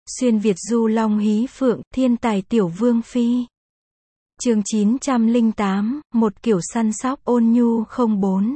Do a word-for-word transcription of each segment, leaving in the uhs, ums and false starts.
Xuyên Việt du long hí phượng, thiên tài tiểu vương phi. Chương chín trăm lẻ tám, một kiểu săn sóc ôn nhu không bốn.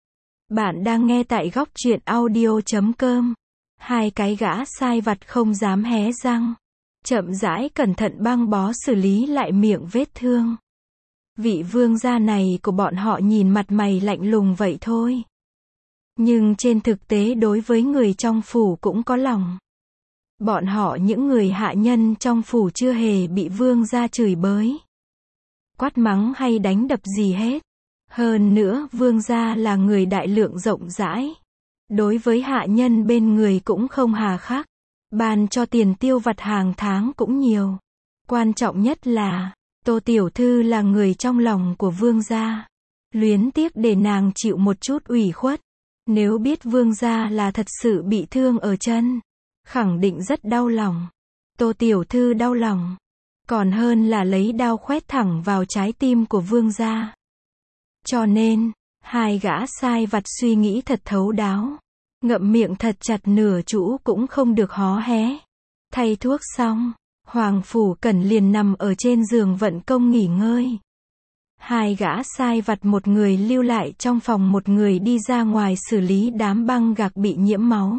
Bạn đang nghe tại góc truyện audio chấm com. Hai cái gã sai vặt không dám hé răng. Chậm rãi cẩn thận băng bó xử lý lại miệng vết thương. Vị vương gia này của bọn họ nhìn mặt mày lạnh lùng vậy thôi. Nhưng trên thực tế đối với người trong phủ cũng có lòng. Bọn họ những người hạ nhân trong phủ chưa hề bị vương gia chửi bới, quát mắng hay đánh đập gì hết. Hơn nữa vương gia là người đại lượng rộng rãi. Đối với hạ nhân bên người cũng không hà khắc. Ban cho tiền tiêu vặt hàng tháng cũng nhiều. Quan trọng nhất là, Tô Tiểu Thư là người trong lòng của vương gia. Luyến tiếc để nàng chịu một chút ủy khuất. Nếu biết vương gia là thật sự bị thương ở chân, khẳng định rất đau lòng. Tô Tiểu Thư đau lòng, còn hơn là lấy đao khoét thẳng vào trái tim của vương gia. Cho nên, hai gã sai vặt suy nghĩ thật thấu đáo. Ngậm miệng thật chặt nửa chũ cũng không được hó hé. Thay thuốc xong, Hoàng Phủ Cẩn liền nằm ở trên giường vận công nghỉ ngơi. Hai gã sai vặt, một người lưu lại trong phòng, một người đi ra ngoài xử lý đám băng gạc bị nhiễm máu.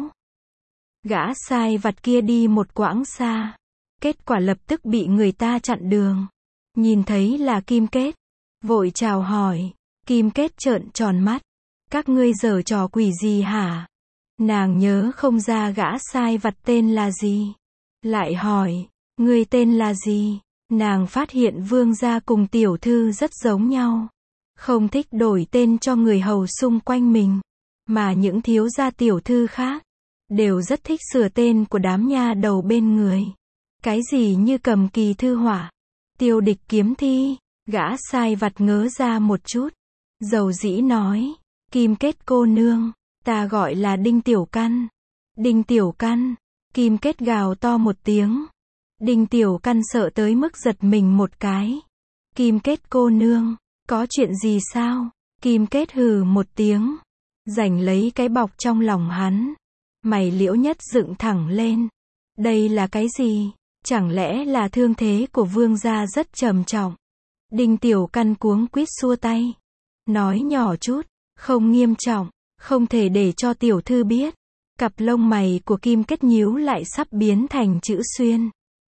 Gã sai vặt kia đi một quãng xa, kết quả lập tức bị người ta chặn đường. Nhìn thấy là Kim Kết, vội chào hỏi. Kim Kết trợn tròn mắt. Các ngươi giở trò quỷ gì hả? Nàng nhớ không ra gã sai vặt tên là gì. Lại hỏi, ngươi tên là gì? Nàng phát hiện vương gia cùng tiểu thư rất giống nhau. Không thích đổi tên cho người hầu xung quanh mình. Mà những thiếu gia tiểu thư khác đều rất thích sửa tên của đám nha đầu bên người. Cái gì như Cầm Kỳ Thư Hỏa, Tiêu Địch Kiếm Thi. Gã sai vặt ngớ ra một chút, dầu dĩ nói, Kim Kết cô nương, ta gọi là Đinh Tiểu Căn. Đinh Tiểu Căn. Kim Kết gào to một tiếng. Đinh Tiểu Căn sợ tới mức giật mình một cái. Kim Kết cô nương, có chuyện gì sao? Kim Kết hừ một tiếng, giành lấy cái bọc trong lòng hắn. Mày Liễu Nhất dựng thẳng lên. Đây là cái gì? Chẳng lẽ là thương thế của vương gia rất trầm trọng? Đinh Tiểu Căn cuống quýt xua tay, nói nhỏ chút, không nghiêm trọng, không thể để cho tiểu thư biết. Cặp lông mày của Kim Kết nhíu lại sắp biến thành chữ xuyên.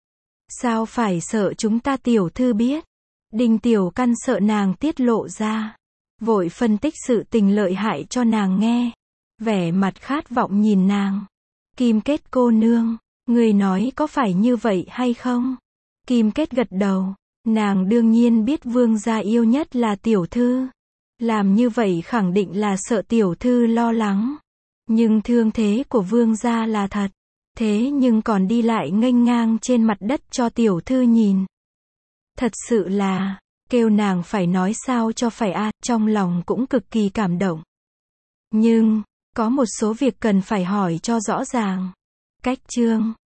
Sao phải sợ chúng ta tiểu thư biết? Đinh Tiểu Căn sợ nàng tiết lộ ra, vội phân tích sự tình lợi hại cho nàng nghe. Vẻ mặt khát vọng nhìn nàng. Kim Kết cô nương, người nói có phải như vậy hay không? Kim Kết gật đầu. Nàng đương nhiên biết vương gia yêu nhất là tiểu thư. Làm như vậy khẳng định là sợ tiểu thư lo lắng. Nhưng thương thế của vương gia là thật. Thế nhưng còn đi lại nghênh ngang trên mặt đất cho tiểu thư nhìn. Thật sự là, kêu nàng phải nói sao cho phải a, à, trong lòng cũng cực kỳ cảm động. Nhưng, có một số việc cần phải hỏi cho rõ ràng. Cách chương